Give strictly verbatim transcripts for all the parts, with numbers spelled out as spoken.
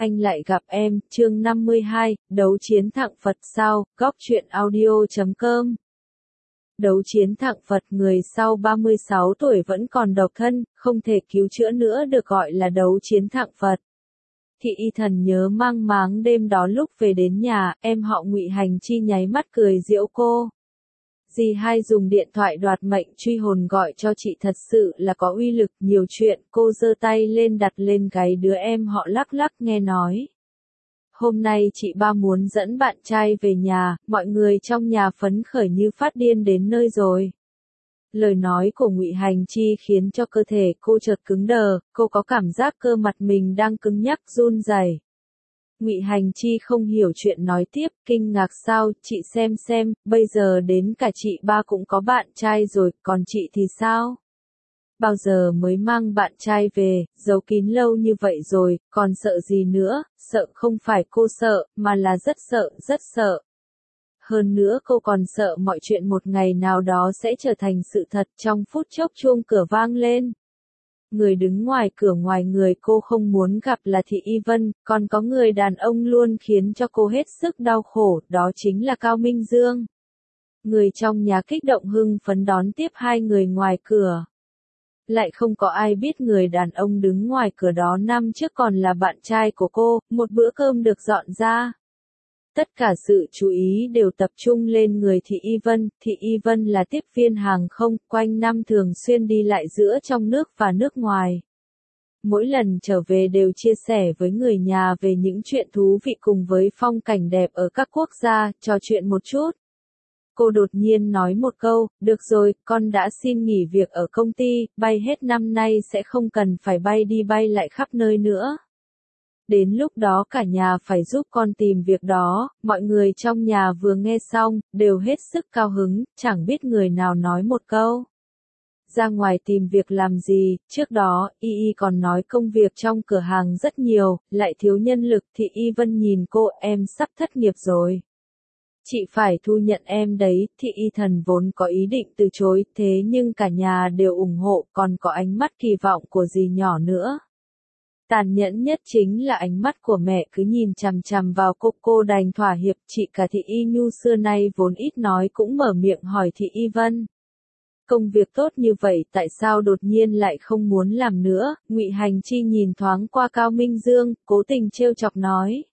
Anh lại gặp em, chương năm mươi hai, đấu chiến thặng Phật sao, góc truyện audio chấm com. Đấu chiến thặng Phật, người sau ba mươi sáu tuổi vẫn còn độc thân, không thể cứu chữa nữa được gọi là đấu chiến thặng Phật. Thị Y Thần nhớ mang máng đêm đó lúc về đến nhà, em họ Ngụy Hành Chi nháy mắt cười giễu cô. Dì hai dùng điện thoại đoạt mệnh truy hồn gọi cho chị thật sự là có uy lực, nhiều chuyện. Cô giơ tay lên đặt lên gáy đứa em họ lắc lắc nghe nói. Hôm nay chị ba muốn dẫn bạn trai về nhà, mọi người trong nhà phấn khởi như phát điên đến nơi rồi. Lời nói của Ngụy Hành Chi khiến cho cơ thể cô chợt cứng đờ, cô có cảm giác cơ mặt mình đang cứng nhắc run rẩy. Ngụy Hành Chi không hiểu chuyện nói tiếp, kinh ngạc sao, chị xem xem, bây giờ đến cả chị ba cũng có bạn trai rồi, còn chị thì sao? Bao giờ mới mang bạn trai về, giấu kín lâu như vậy rồi, còn sợ gì nữa, sợ không phải cô sợ, mà là rất sợ, rất sợ. Hơn nữa cô còn sợ mọi chuyện một ngày nào đó sẽ trở thành sự thật. Trong phút chốc chuông cửa vang lên. Người đứng ngoài cửa ngoài người cô không muốn gặp là Thị Y Vân, còn có người đàn ông luôn khiến cho cô hết sức đau khổ, đó chính là Cao Minh Dương. Người trong nhà kích động hưng phấn đón tiếp hai người ngoài cửa. Lại không có ai biết người đàn ông đứng ngoài cửa đó năm trước còn là bạn trai của cô, một bữa cơm được dọn ra. Tất cả sự chú ý đều tập trung lên người Thị Y Vân. Thị Y Vân là tiếp viên hàng không, quanh năm thường xuyên đi lại giữa trong nước và nước ngoài. Mỗi lần trở về đều chia sẻ với người nhà về những chuyện thú vị cùng với phong cảnh đẹp ở các quốc gia, trò chuyện một chút. Cô đột nhiên nói một câu, được rồi, con đã xin nghỉ việc ở công ty, bay hết năm nay sẽ không cần phải bay đi bay lại khắp nơi nữa. Đến lúc đó cả nhà phải giúp con tìm việc đó. Mọi người trong nhà vừa nghe xong, đều hết sức cao hứng, chẳng biết người nào nói một câu. Ra ngoài tìm việc làm gì, trước đó, Y Y còn nói công việc trong cửa hàng rất nhiều, lại thiếu nhân lực. Thị Y Vân nhìn cô, em sắp thất nghiệp rồi. Chị phải thu nhận em đấy. Thị Y Thần vốn có ý định từ chối, thế nhưng cả nhà đều ủng hộ, còn có ánh mắt kỳ vọng của dì nhỏ nữa. Tàn nhẫn nhất chính là ánh mắt của mẹ cứ nhìn chằm chằm vào cô, cô đành thỏa hiệp. Chị cả Thị Y Nhu xưa nay vốn ít nói cũng mở miệng hỏi Thị Y Vân. Công việc tốt như vậy tại sao đột nhiên lại không muốn làm nữa? Ngụy Hành Chi nhìn thoáng qua Cao Minh Dương, cố tình trêu chọc nói.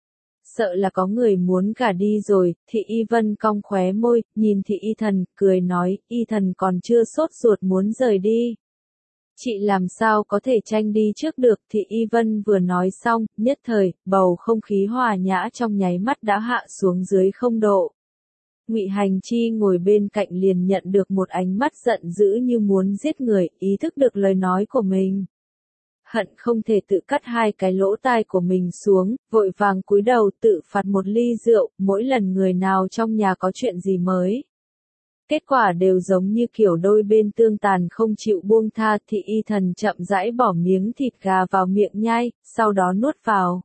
Sợ là có người muốn gả đi rồi. Thị Y Vân cong khóe môi, nhìn Thị Y Thần, cười nói, Y Thần còn chưa sốt ruột muốn rời đi. Chị làm sao có thể tranh đi trước được? Thị Y Vân vừa nói xong, nhất thời, bầu không khí hòa nhã trong nháy mắt đã hạ xuống dưới không độ. Ngụy Hành Chi ngồi bên cạnh liền nhận được một ánh mắt giận dữ như muốn giết người, ý thức được lời nói của mình. Hận không thể tự cắt hai cái lỗ tai của mình xuống, vội vàng cúi đầu tự phạt một ly rượu, mỗi lần người nào trong nhà có chuyện gì mới. Kết quả đều giống như kiểu đôi bên tương tàn không chịu buông tha. Thị Y Thần chậm rãi bỏ miếng thịt gà vào miệng nhai, sau đó nuốt vào.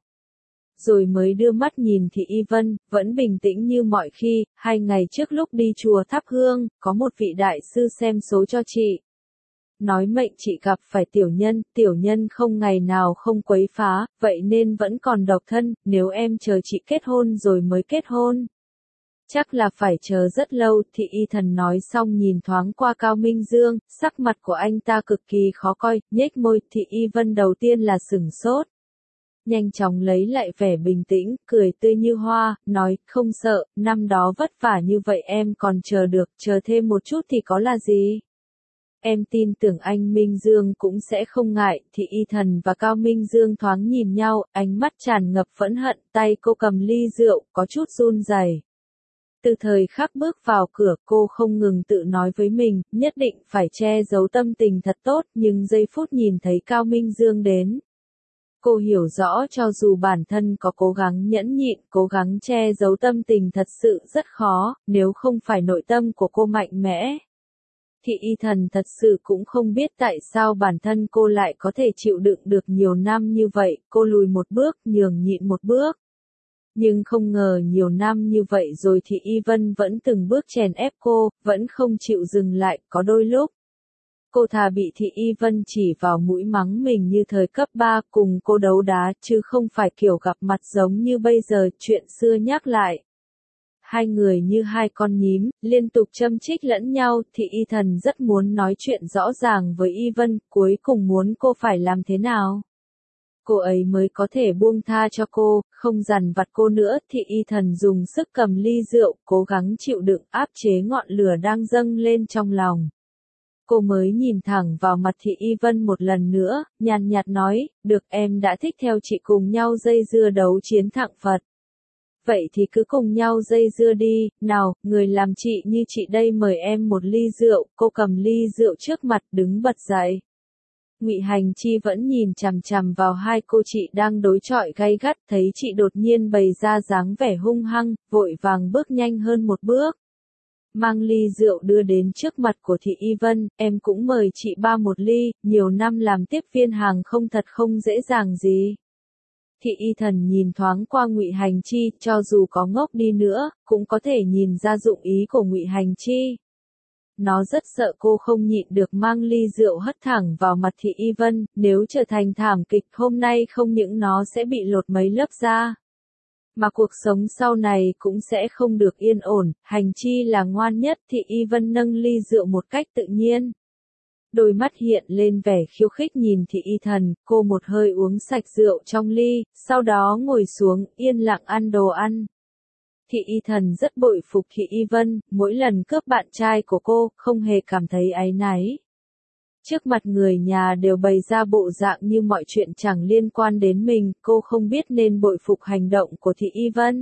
Rồi mới đưa mắt nhìn Thị Y Vân, vẫn bình tĩnh như mọi khi. Hai ngày trước lúc đi chùa thắp hương, có một vị đại sư xem số cho chị. Nói mệnh chị gặp phải tiểu nhân, tiểu nhân không ngày nào không quấy phá, vậy nên vẫn còn độc thân, nếu em chờ chị kết hôn rồi mới kết hôn. Chắc là phải chờ rất lâu. Thị Y Thần nói xong nhìn thoáng qua Cao Minh Dương, sắc mặt của anh ta cực kỳ khó coi, nhếch môi. Thị Y Vân đầu tiên là sửng sốt. Nhanh chóng lấy lại vẻ bình tĩnh, cười tươi như hoa, nói, không sợ, năm đó vất vả như vậy em còn chờ được, chờ thêm một chút thì có là gì? Em tin tưởng anh Minh Dương cũng sẽ không ngại. Thị Y Thần và Cao Minh Dương thoáng nhìn nhau, ánh mắt tràn ngập phẫn hận, tay cô cầm ly rượu, có chút run rẩy. Từ thời khắc bước vào cửa, cô không ngừng tự nói với mình, nhất định phải che giấu tâm tình thật tốt, nhưng giây phút nhìn thấy Cao Minh Dương đến. Cô hiểu rõ cho dù bản thân có cố gắng nhẫn nhịn, cố gắng che giấu tâm tình thật sự rất khó, nếu không phải nội tâm của cô mạnh mẽ. Thị Y Thần thật sự cũng không biết tại sao bản thân cô lại có thể chịu đựng được nhiều năm như vậy, cô lùi một bước, nhường nhịn một bước. Nhưng không ngờ nhiều năm như vậy rồi Thị Y Vân vẫn từng bước chèn ép cô, vẫn không chịu dừng lại, có đôi lúc. Cô thà bị Thị Y Vân chỉ vào mũi mắng mình như thời cấp ba cùng cô đấu đá chứ không phải kiểu gặp mặt giống như bây giờ chuyện xưa nhắc lại. Hai người như hai con nhím, liên tục châm chích lẫn nhau, Thị Y Thần rất muốn nói chuyện rõ ràng với Y Vân, cuối cùng muốn cô phải làm thế nào. Cô ấy mới có thể buông tha cho cô, không dằn vặt cô nữa. Thị Y Thần dùng sức cầm ly rượu, cố gắng chịu đựng áp chế ngọn lửa đang dâng lên trong lòng. Cô mới nhìn thẳng vào mặt Thị Y Vân một lần nữa, nhàn nhạt nói, được em đã thích theo chị cùng nhau dây dưa đấu chiến thặng Phật. Vậy thì cứ cùng nhau dây dưa đi, nào, người làm chị như chị đây mời em một ly rượu, cô cầm ly rượu trước mặt đứng bật dậy. Ngụy Hành Chi vẫn nhìn chằm chằm vào hai cô chị đang đối chọi gay gắt, thấy chị đột nhiên bày ra dáng vẻ hung hăng, vội vàng bước nhanh hơn một bước. Mang ly rượu đưa đến trước mặt của Thị Y Vân, em cũng mời chị ba một ly, nhiều năm làm tiếp viên hàng không thật không dễ dàng gì. Thị Y Thần nhìn thoáng qua Ngụy Hành Chi, cho dù có ngốc đi nữa, cũng có thể nhìn ra dụng ý của Ngụy Hành Chi. Nó rất sợ cô không nhịn được mang ly rượu hất thẳng vào mặt Thị Y Vân, nếu trở thành thảm kịch hôm nay không những nó sẽ bị lột mấy lớp da, mà cuộc sống sau này cũng sẽ không được yên ổn. Hành Chi là ngoan nhất, Thị Y Vân nâng ly rượu một cách tự nhiên. Đôi mắt hiện lên vẻ khiêu khích nhìn Thị Y Thần, cô một hơi uống sạch rượu trong ly, sau đó ngồi xuống, yên lặng ăn đồ ăn. Thị Y Thần rất bội phục Thị Y Vân, mỗi lần cướp bạn trai của cô, không hề cảm thấy áy náy. Trước mặt người nhà đều bày ra bộ dạng như mọi chuyện chẳng liên quan đến mình, cô không biết nên bội phục hành động của Thị Y Vân.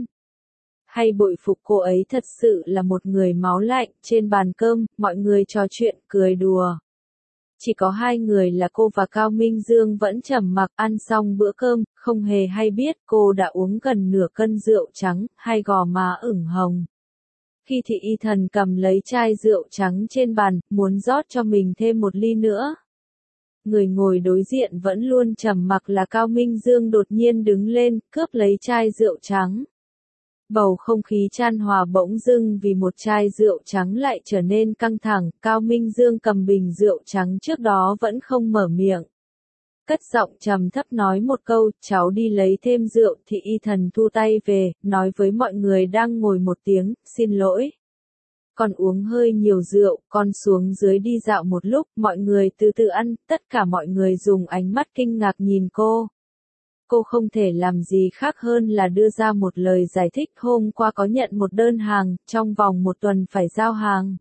Hay bội phục cô ấy thật sự là một người máu lạnh. Trên bàn cơm, mọi người trò chuyện, cười đùa. Chỉ có hai người là cô và Cao Minh Dương vẫn trầm mặc ăn xong bữa cơm, không hề hay biết cô đã uống gần nửa cân rượu trắng, hai gò má ửng hồng. Khi Thị Y Thần cầm lấy chai rượu trắng trên bàn, muốn rót cho mình thêm một ly nữa. Người ngồi đối diện vẫn luôn trầm mặc là Cao Minh Dương đột nhiên đứng lên, cướp lấy chai rượu trắng. Bầu không khí chan hòa bỗng dưng vì một chai rượu trắng lại trở nên căng thẳng, Cao Minh Dương cầm bình rượu trắng trước đó vẫn không mở miệng. Cất giọng trầm thấp nói một câu, cháu đi lấy thêm rượu. Thị Y Thần thu tay về, nói với mọi người đang ngồi một tiếng, xin lỗi. Con uống hơi nhiều rượu, con xuống dưới đi dạo một lúc, mọi người từ từ ăn, tất cả mọi người dùng ánh mắt kinh ngạc nhìn cô. Cô không thể làm gì khác hơn là đưa ra một lời giải thích, hôm qua có nhận một đơn hàng, trong vòng một tuần phải giao hàng.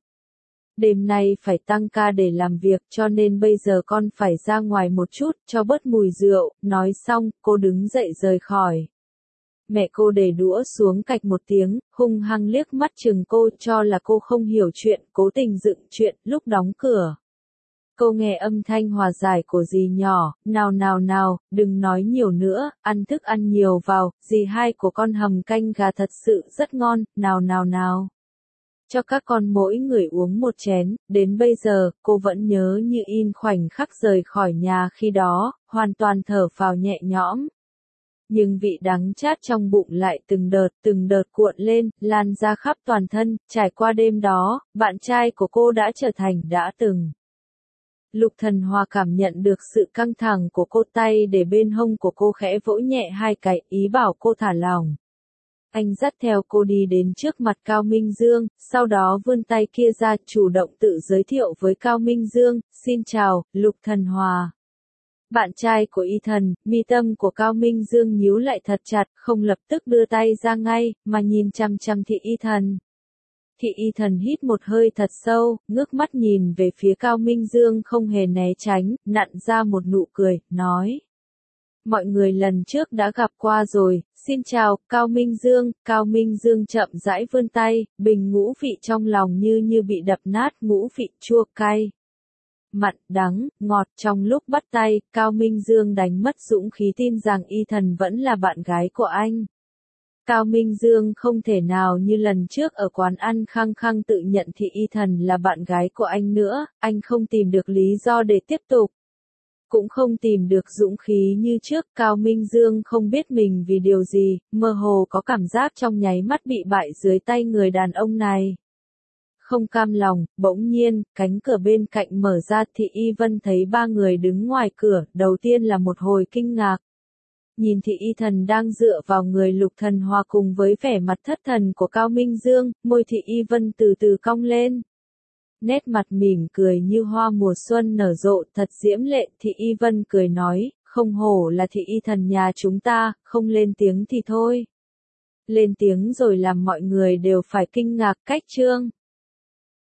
Đêm nay phải tăng ca để làm việc cho nên bây giờ con phải ra ngoài một chút, cho bớt mùi rượu. Nói xong, cô đứng dậy rời khỏi. Mẹ cô để đũa xuống cạch một tiếng, hung hăng liếc mắt chừng cô cho là cô không hiểu chuyện, cố tình dựng chuyện, lúc đóng cửa. Cô nghe âm thanh hòa giải của dì nhỏ, nào nào nào, đừng nói nhiều nữa, ăn thức ăn nhiều vào, dì hai của con hầm canh gà thật sự rất ngon, nào nào nào. Cho các con mỗi người uống một chén, đến bây giờ, cô vẫn nhớ như in khoảnh khắc rời khỏi nhà khi đó, hoàn toàn thở phào nhẹ nhõm. Nhưng vị đắng chát trong bụng lại từng đợt từng đợt cuộn lên, lan ra khắp toàn thân. Trải qua đêm đó, bạn trai của cô đã trở thành đã từng. Lục Thần Hòa cảm nhận được sự căng thẳng của cô, tay để bên hông của cô khẽ vỗ nhẹ hai cái, ý bảo cô thả lỏng. Anh dắt theo cô đi đến trước mặt Cao Minh Dương, sau đó vươn tay kia ra, chủ động tự giới thiệu với Cao Minh Dương, xin chào, Lục Thần Hòa. Bạn trai của Y Thần, mi tâm của Cao Minh Dương nhíu lại thật chặt, không lập tức đưa tay ra ngay, mà nhìn chằm chằm Thị Y Thần. Thị Y Thần hít một hơi thật sâu, ngước mắt nhìn về phía Cao Minh Dương không hề né tránh, nặn ra một nụ cười, nói. Mọi người lần trước đã gặp qua rồi, xin chào, Cao Minh Dương. Cao Minh Dương chậm rãi vươn tay, bình ngũ vị trong lòng như như bị đập nát, ngũ vị chua cay. Mặn, đắng, ngọt. Trong lúc bắt tay, Cao Minh Dương đánh mất dũng khí tin rằng Y Thần vẫn là bạn gái của anh. Cao Minh Dương không thể nào như lần trước ở quán ăn khăng khăng tự nhận Thị Y Thần là bạn gái của anh nữa, anh không tìm được lý do để tiếp tục. Cũng không tìm được dũng khí như trước. Cao Minh Dương không biết mình vì điều gì, mơ hồ có cảm giác trong nháy mắt bị bại dưới tay người đàn ông này. Không cam lòng, bỗng nhiên, cánh cửa bên cạnh mở ra, Thị Y Vân thấy ba người đứng ngoài cửa, đầu tiên là một hồi kinh ngạc. Nhìn Thị Y Thần đang dựa vào người Lục Thần Hòa cùng với vẻ mặt thất thần của Cao Minh Dương, môi Thị Y Vân từ từ cong lên. Nét mặt mỉm cười như hoa mùa xuân nở rộ, thật diễm lệ. Thị Y Vân cười nói, không hổ là Thị Y Thần nhà chúng ta, không lên tiếng thì thôi. Lên tiếng rồi làm mọi người đều phải kinh ngạc. Cách chương